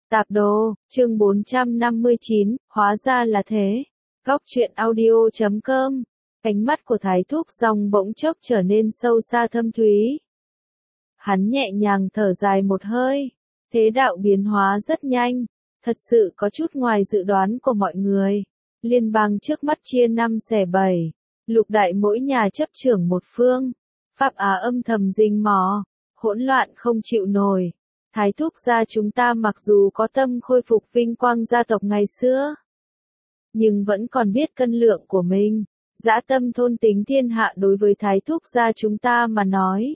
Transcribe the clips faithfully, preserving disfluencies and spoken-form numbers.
Tạp đồ, chương bốn trăm năm mươi chín, hóa ra là thế. Góc truyện audio chấm com. Ánh mắt của Thái Thúc Dòng bỗng chốc trở nên sâu xa thâm thúy. Hắn nhẹ nhàng thở dài một hơi. Thế đạo biến hóa rất nhanh, thật sự có chút ngoài dự đoán của mọi người. Liên bang trước mắt chia năm xẻ bảy, lục đại mỗi nhà chấp trưởng một phương. Pháp Á âm thầm rình mò, hỗn loạn không chịu nổi. Thái Thúc gia chúng ta mặc dù có tâm khôi phục vinh quang gia tộc ngày xưa, nhưng vẫn còn biết cân lượng của mình. Dã tâm thôn tính thiên hạ đối với Thái Thúc gia chúng ta mà nói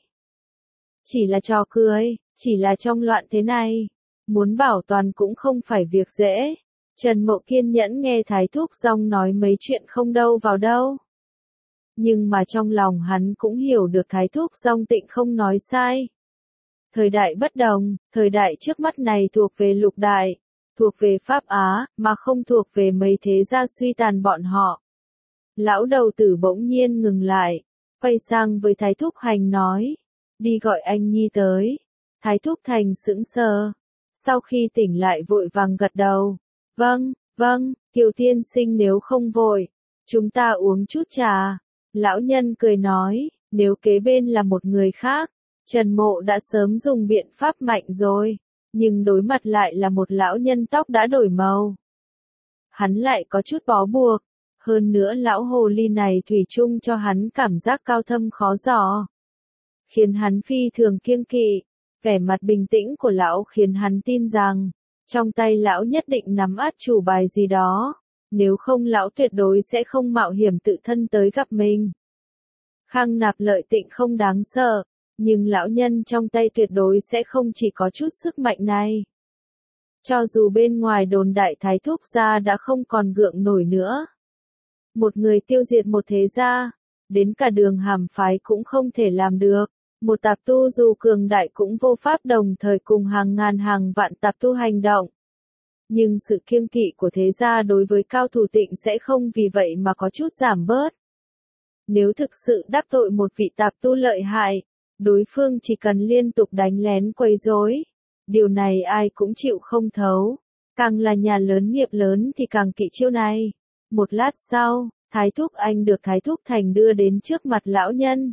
chỉ là trò cười, chỉ là trong loạn thế này, muốn bảo toàn cũng không phải việc dễ. Trần Mộ kiên nhẫn nghe Thái Thúc Dòng nói mấy chuyện không đâu vào đâu. Nhưng mà trong lòng hắn cũng hiểu được Thái Thúc Dòng tịnh không nói sai. Thời đại bất đồng, thời đại trước mắt này thuộc về lục đại, thuộc về Pháp Á, mà không thuộc về mấy thế gia suy tàn bọn họ. Lão đầu tử bỗng nhiên ngừng lại, quay sang với Thái Thúc Hành nói, đi gọi anh Nhi tới. Thái Thúc Thành sững sờ, sau khi tỉnh lại vội vàng gật đầu, vâng, vâng, Kiều tiên sinh nếu không vội, chúng ta uống chút trà. Lão nhân cười nói, nếu kế bên là một người khác, Trần Mộ đã sớm dùng biện pháp mạnh rồi, nhưng đối mặt lại là một lão nhân tóc đã đổi màu. Hắn lại có chút bó buộc, hơn nữa lão hồ ly này thủy chung cho hắn cảm giác cao thâm khó dò, khiến hắn phi thường kiêng kỵ. Vẻ mặt bình tĩnh của lão khiến hắn tin rằng, trong tay lão nhất định nắm át chủ bài gì đó, nếu không lão tuyệt đối sẽ không mạo hiểm tự thân tới gặp mình. Khang Nạp Lợi tịnh không đáng sợ, nhưng lão nhân trong tay tuyệt đối sẽ không chỉ có chút sức mạnh này. Cho dù bên ngoài đồn đại Thái Thúc gia đã không còn gượng nổi nữa, một người tiêu diệt một thế gia, đến cả Đường Hàm phái cũng không thể làm được. Một tạp tu dù cường đại cũng vô pháp đồng thời cùng hàng ngàn hàng vạn tạp tu hành động. Nhưng sự kiêng kỵ của thế gia đối với cao thủ tịnh sẽ không vì vậy mà có chút giảm bớt. Nếu thực sự đắc tội một vị tạp tu lợi hại, đối phương chỉ cần liên tục đánh lén quấy rối. Điều này ai cũng chịu không thấu. Càng là nhà lớn nghiệp lớn thì càng kỵ chiêu này. Một lát sau, Thái Thúc Anh được Thái Thúc Thành đưa đến trước mặt lão nhân.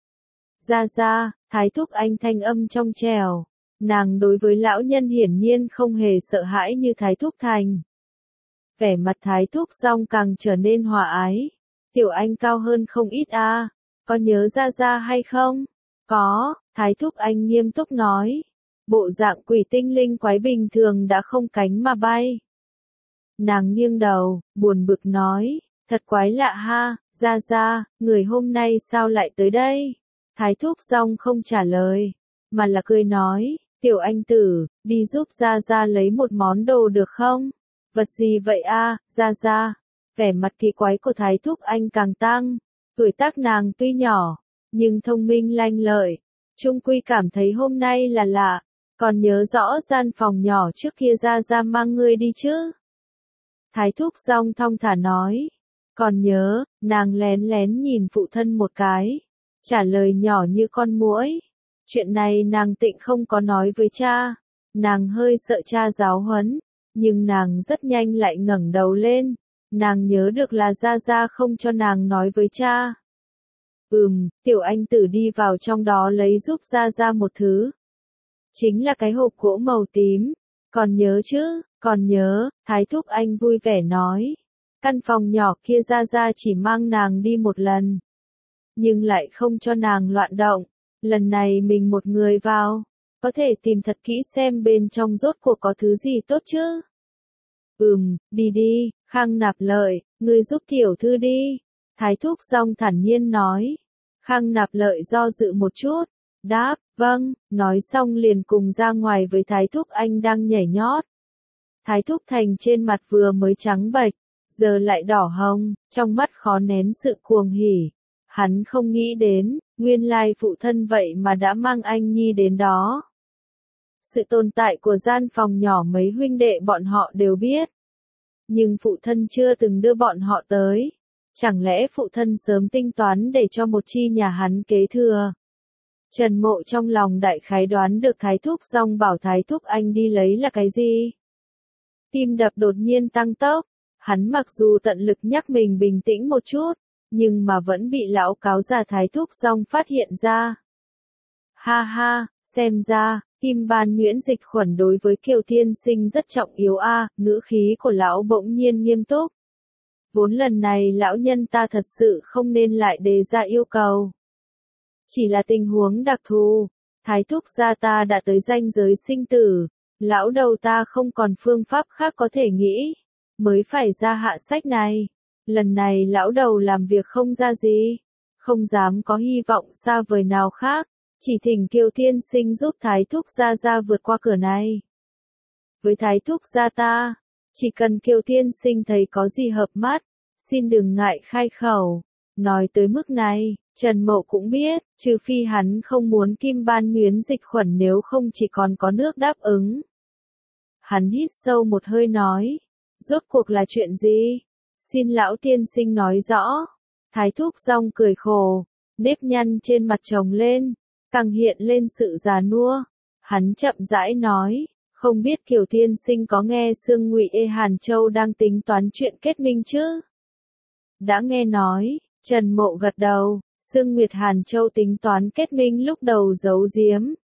Ra ra, Thái Thúc Anh thanh âm trong trẻo. Nàng đối với lão nhân hiển nhiên không hề sợ hãi như Thái Thúc Thành. Vẻ mặt Thái Thúc Dòng càng trở nên hòa ái. Tiểu Anh cao hơn không ít a, à, có nhớ ra ra hay không? Có, Thái Thúc Anh nghiêm túc nói. Bộ dạng quỷ tinh linh quái bình thường đã không cánh mà bay. Nàng nghiêng đầu, buồn bực nói, thật quái lạ ha, ra ra, người hôm nay sao lại tới đây? Thái Thúc Dòng không trả lời, mà là cười nói, tiểu anh tử, đi giúp ra ra lấy một món đồ được không? Vật gì vậy a, ra ra? Vẻ mặt kỳ quái của Thái Thúc Anh càng tăng, tuổi tác nàng tuy nhỏ, nhưng thông minh lanh lợi, chung quy cảm thấy hôm nay là lạ, còn nhớ rõ gian phòng nhỏ trước kia ra ra mang ngươi đi chứ? Thái Thúc Dòng thong thả nói, còn nhớ, nàng lén lén nhìn phụ thân một cái, trả lời nhỏ như con muỗi. Chuyện này nàng tịnh không có nói với cha, nàng hơi sợ cha giáo huấn, nhưng nàng rất nhanh lại ngẩng đầu lên, nàng nhớ được là gia gia không cho nàng nói với cha. Ừm, tiểu anh tử đi vào trong đó lấy giúp gia gia một thứ. Chính là cái hộp gỗ màu tím, còn nhớ chứ, còn nhớ, Thái Thúc Anh vui vẻ nói. Căn phòng nhỏ kia gia gia chỉ mang nàng đi một lần, nhưng lại không cho nàng loạn động. Lần này mình một người vào, có thể tìm thật kỹ xem bên trong rốt cuộc có thứ gì tốt chứ. Ừm, đi đi, Khang Nạp Lợi, ngươi giúp tiểu thư đi. Thái Thúc Dòng thản nhiên nói. Khang Nạp Lợi do dự một chút, đáp, vâng, nói xong liền cùng ra ngoài với Thái Thúc Anh đang nhảy nhót. Thái Thúc Thành trên mặt vừa mới trắng bệch, giờ lại đỏ hồng, trong mắt khó nén sự cuồng hỉ. Hắn không nghĩ đến, nguyên lai phụ thân vậy mà đã mang anh Nhi đến đó. Sự tồn tại của gian phòng nhỏ mấy huynh đệ bọn họ đều biết. Nhưng phụ thân chưa từng đưa bọn họ tới. Chẳng lẽ phụ thân sớm tính toán để cho một chi nhà hắn kế thừa? Trần Mộ trong lòng đại khái đoán được Thái Thúc Dòng bảo Thái Thúc Anh đi lấy là cái gì. Tim đập đột nhiên tăng tốc, hắn mặc dù tận lực nhắc mình bình tĩnh một chút, nhưng mà vẫn bị lão cáo già Thái Thúc Dong phát hiện ra. Ha ha, xem ra, kim ban nhuyễn dịch khuẩn đối với Kiều Tiên Sinh rất trọng yếu a, à, ngữ khí của lão bỗng nhiên nghiêm túc. Vốn lần này lão nhân ta thật sự không nên lại đề ra yêu cầu. Chỉ là tình huống đặc thù, Thái Thúc gia ta đã tới ranh giới sinh tử, lão đầu ta không còn phương pháp khác có thể nghĩ, mới phải ra hạ sách này. Lần này lão đầu làm việc không ra gì, không dám có hy vọng xa vời nào khác, chỉ thỉnh Kiều Tiên Sinh giúp Thái Thúc gia gia vượt qua cửa này. Với Thái Thúc gia ta, chỉ cần Kiều Tiên Sinh thấy có gì hợp mắt, xin đừng ngại khai khẩu. Nói tới mức này, Trần Mậu cũng biết, trừ phi hắn không muốn kim ban nhuyễn dịch khuẩn, nếu không chỉ còn có nước đáp ứng. Hắn hít sâu một hơi nói, rốt cuộc là chuyện gì? Xin lão tiên sinh nói rõ. Thái Thúc Dong cười khổ, nếp nhăn trên mặt chồng lên, càng hiện lên sự già nua. Hắn chậm rãi nói, không biết Kiều tiên sinh có nghe Sương Ngụy Ê Hàn Châu đang tính toán chuyện kết minh chứ? Đã nghe nói, Trần Mậu gật đầu, Sương Nguyệt Hàn Châu tính toán kết minh lúc đầu giấu giếm.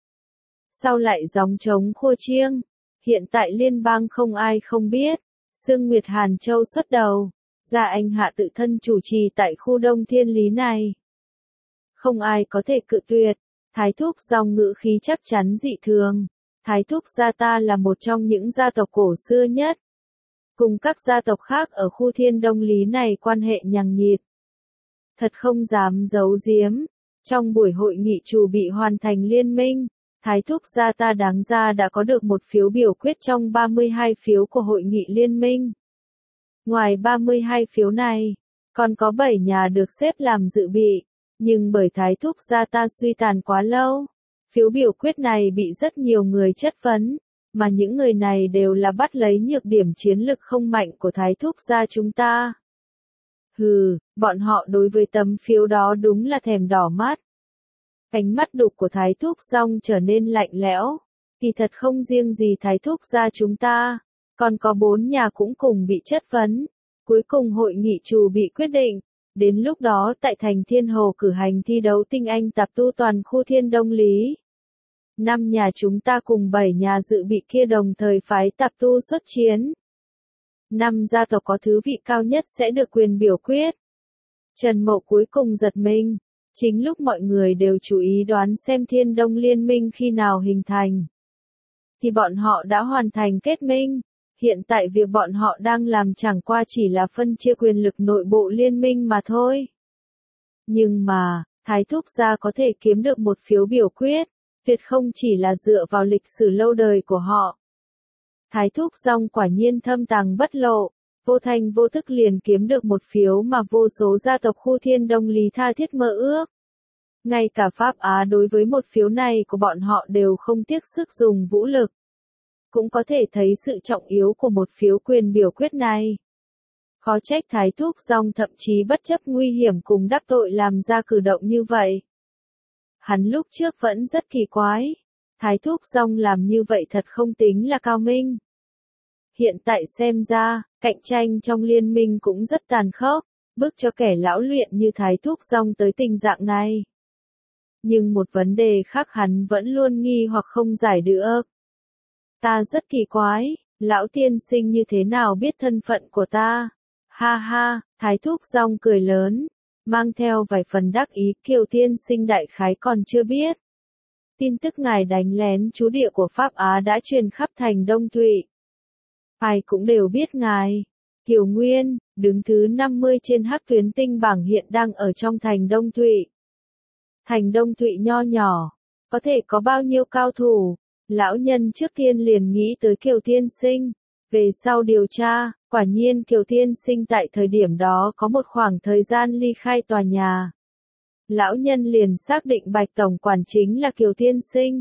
Sau lại gióng trống khua chiêng, hiện tại liên bang không ai không biết, Sương Nguyệt Hàn Châu xuất đầu, gia anh hạ tự thân chủ trì tại khu Đông Thiên Lý này. Không ai có thể cự tuyệt, Thái Thúc Dong ngữ khí chắc chắn dị thường. Thái Thúc gia ta là một trong những gia tộc cổ xưa nhất. Cùng các gia tộc khác ở khu Thiên Đông Lý này quan hệ nhằng nhịt. Thật không dám giấu giếm, trong buổi hội nghị chủ bị hoàn thành liên minh, Thái Thúc gia ta đáng ra đã có được một phiếu biểu quyết trong ba mươi hai phiếu của hội nghị liên minh. Ngoài ba mươi hai phiếu này, còn có bảy nhà được xếp làm dự bị, nhưng bởi Thái Thúc gia ta suy tàn quá lâu, phiếu biểu quyết này bị rất nhiều người chất vấn, mà những người này đều là bắt lấy nhược điểm chiến lực không mạnh của Thái Thúc gia chúng ta. Hừ, bọn họ đối với tấm phiếu đó đúng là thèm đỏ mắt. Ánh mắt đục của Thái Thúc Dong trở nên lạnh lẽo. Kỳ thật không riêng gì Thái Thúc gia chúng ta, còn có bốn nhà cũng cùng bị chất vấn. Cuối cùng hội nghị chủ bị quyết định, đến lúc đó tại thành Thiên Hồ cử hành thi đấu tinh anh tạp tu toàn khu Thiên Đông Lý. Năm nhà chúng ta cùng bảy nhà dự bị kia đồng thời phái tạp tu xuất chiến. Năm gia tộc có thứ vị cao nhất sẽ được quyền biểu quyết. Trần Mậu cuối cùng giật mình. Chính lúc mọi người đều chú ý đoán xem Thiên Đông Liên minh khi nào hình thành, thì bọn họ đã hoàn thành kết minh. Hiện tại việc bọn họ đang làm chẳng qua chỉ là phân chia quyền lực nội bộ liên minh mà thôi. Nhưng mà, Thái Thúc gia có thể kiếm được một phiếu biểu quyết, tuyệt không chỉ là dựa vào lịch sử lâu đời của họ. Thái Thúc Dong quả nhiên thâm tàng bất lộ, vô thành vô thức liền kiếm được một phiếu mà vô số gia tộc khu Thiên Đông Lý tha thiết mơ ước. Ngay cả Pháp Á đối với một phiếu này của bọn họ đều không tiếc sức dùng vũ lực. Cũng có thể thấy sự trọng yếu của một phiếu quyền biểu quyết này. Khó trách Thái Thúc Dong thậm chí bất chấp nguy hiểm cùng đắc tội làm ra cử động như vậy. Hắn lúc trước vẫn rất kỳ quái. Thái Thúc Dong làm như vậy thật không tính là cao minh. Hiện tại xem ra, cạnh tranh trong liên minh cũng rất tàn khốc, bức cho kẻ lão luyện như Thái Thúc Dong tới tình trạng này. Nhưng một vấn đề khác hắn vẫn luôn nghi hoặc không giải được. Ta rất kỳ quái, lão tiên sinh như thế nào biết thân phận của ta? Ha ha, Thái Thúc Dong cười lớn, mang theo vài phần đắc ý. Kiều tiên sinh đại khái còn chưa biết. Tin tức ngài đánh lén trú địa của Pháp Á đã truyền khắp thành Đông Thụy. Ai cũng đều biết ngài. Kiều Nguyên, đứng thứ năm mươi trên hắc tuyến tinh bảng hiện đang ở trong thành Đông Thụy. Thành Đông Thụy nho nhỏ, có thể có bao nhiêu cao thủ? Lão nhân trước tiên liền nghĩ tới Kiều tiên sinh. Về sau điều tra, quả nhiên Kiều tiên sinh tại thời điểm đó có một khoảng thời gian ly khai tòa nhà. Lão nhân liền xác định Bạch tổng quản chính là Kiều tiên sinh.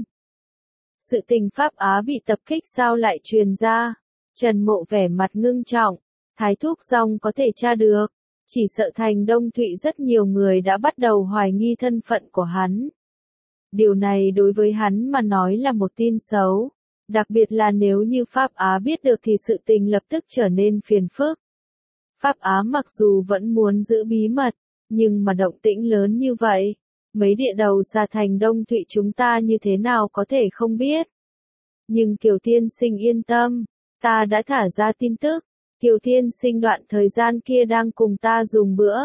Sự tình Pháp Á bị tập kích sao lại truyền ra? Trần Mậu vẻ mặt ngưng trọng. Thái Thúc Dong có thể tra được. Chỉ sợ thành Đông Thụy rất nhiều người đã bắt đầu hoài nghi thân phận của hắn. Điều này đối với hắn mà nói là một tin xấu. Đặc biệt là nếu như Pháp Á biết được thì sự tình lập tức trở nên phiền phức. Pháp Á mặc dù vẫn muốn giữ bí mật, nhưng mà động tĩnh lớn như vậy, mấy địa đầu xa thành Đông Thụy chúng ta như thế nào có thể không biết. Nhưng Kiều Tiên Sinh yên tâm, ta đã thả ra tin tức, Kiều Tiên Sinh đoạn thời gian kia đang cùng ta dùng bữa.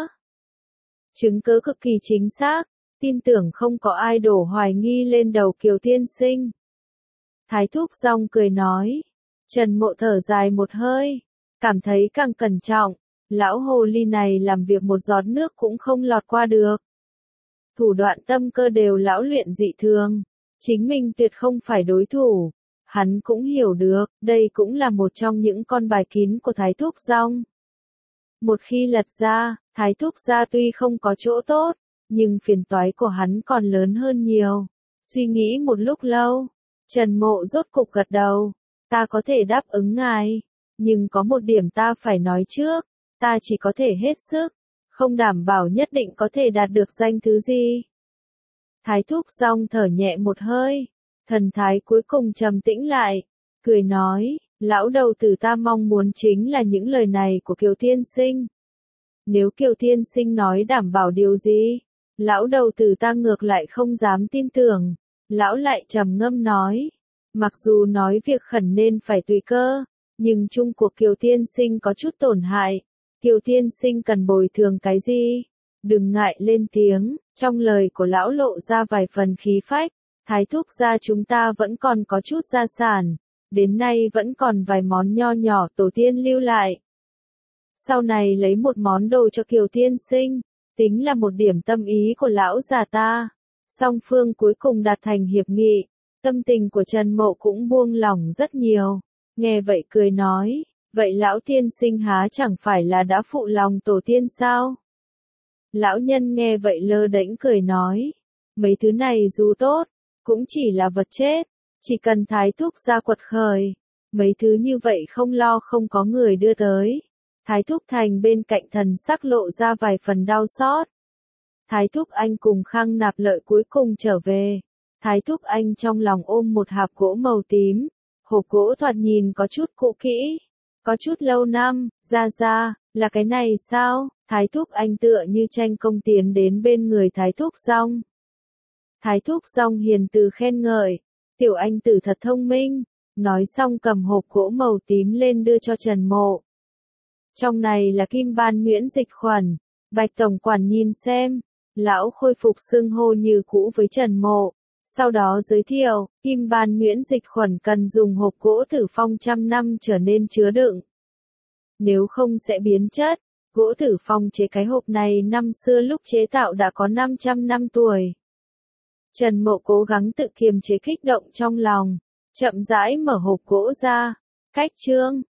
Chứng cứ cực kỳ chính xác, tin tưởng không có ai đổ hoài nghi lên đầu Kiều Tiên Sinh. Thái Thúc Dòng cười nói, Trần Mộ thở dài một hơi, cảm thấy càng cẩn trọng, lão hồ ly này làm việc một giọt nước cũng không lọt qua được. Thủ đoạn tâm cơ đều lão luyện dị thường, chính mình tuyệt không phải đối thủ. Hắn cũng hiểu được, đây cũng là một trong những con bài kín của Thái Thúc Dòng. Một khi lật ra, Thái Thúc gia tuy không có chỗ tốt, nhưng phiền toái của hắn còn lớn hơn nhiều. Suy nghĩ một lúc lâu, Trần Mộ rốt cục gật đầu, ta có thể đáp ứng ngài, nhưng có một điểm ta phải nói trước, ta chỉ có thể hết sức, không đảm bảo nhất định có thể đạt được danh thứ gì. Thái Thúc Dòng thở nhẹ một hơi, thần thái cuối cùng trầm tĩnh lại, cười nói, lão đầu tử ta mong muốn chính là những lời này của Kiều Tiên Sinh. Nếu Kiều Tiên Sinh nói đảm bảo điều gì, lão đầu tử ta ngược lại không dám tin tưởng. Lão lại trầm ngâm nói, mặc dù nói việc khẩn nên phải tùy cơ, nhưng chung cuộc Kiều Tiên Sinh có chút tổn hại. Kiều Tiên Sinh cần bồi thường cái gì? Đừng ngại lên tiếng, trong lời của lão lộ ra vài phần khí phách. Thái Thúc gia chúng ta vẫn còn có chút gia sản, đến nay vẫn còn vài món nho nhỏ tổ tiên lưu lại. Sau này lấy một món đồ cho Kiều Tiên Sinh, tính là một điểm tâm ý của lão già ta. Song phương cuối cùng đạt thành hiệp nghị, tâm tình của Trần Mộ cũng buông lỏng rất nhiều. Nghe vậy cười nói, vậy lão tiên sinh há chẳng phải là đã phụ lòng tổ tiên sao? Lão nhân nghe vậy lơ đễnh cười nói, mấy thứ này dù tốt, cũng chỉ là vật chết, chỉ cần Thái Thúc gia quật khởi, mấy thứ như vậy không lo không có người đưa tới. Thái Thúc Thành bên cạnh thần sắc lộ ra vài phần đau xót. Thái Thúc Anh cùng Khang Nạp Lợi cuối cùng trở về. Thái Thúc Anh trong lòng ôm một hộp gỗ màu tím. Hộp gỗ thoạt nhìn có chút cũ kỹ, có chút lâu năm. Ra ra, là cái này sao? Thái Thúc Anh tựa như tranh công tiến đến bên người Thái Thúc Dòng. Thái Thúc Dòng hiền từ khen ngợi, tiểu anh tử thật thông minh. Nói xong cầm hộp gỗ màu tím lên đưa cho Trần Mộ. Trong này là kim ban nhuyễn dịch khuẩn. Bạch tổng quản nhìn xem. Lão khôi phục xưng hô như cũ với Trần Mộ. Sau đó giới thiệu, kim ban nhuyễn dịch khuẩn cần dùng hộp gỗ tử phong trăm năm trở nên chứa đựng. Nếu không sẽ biến chất. Gỗ tử phong chế cái hộp này năm xưa lúc chế tạo đã có năm trăm năm tuổi. Trần Mộ cố gắng tự kiềm chế kích động trong lòng. Chậm rãi mở hộp gỗ ra. Cách chương.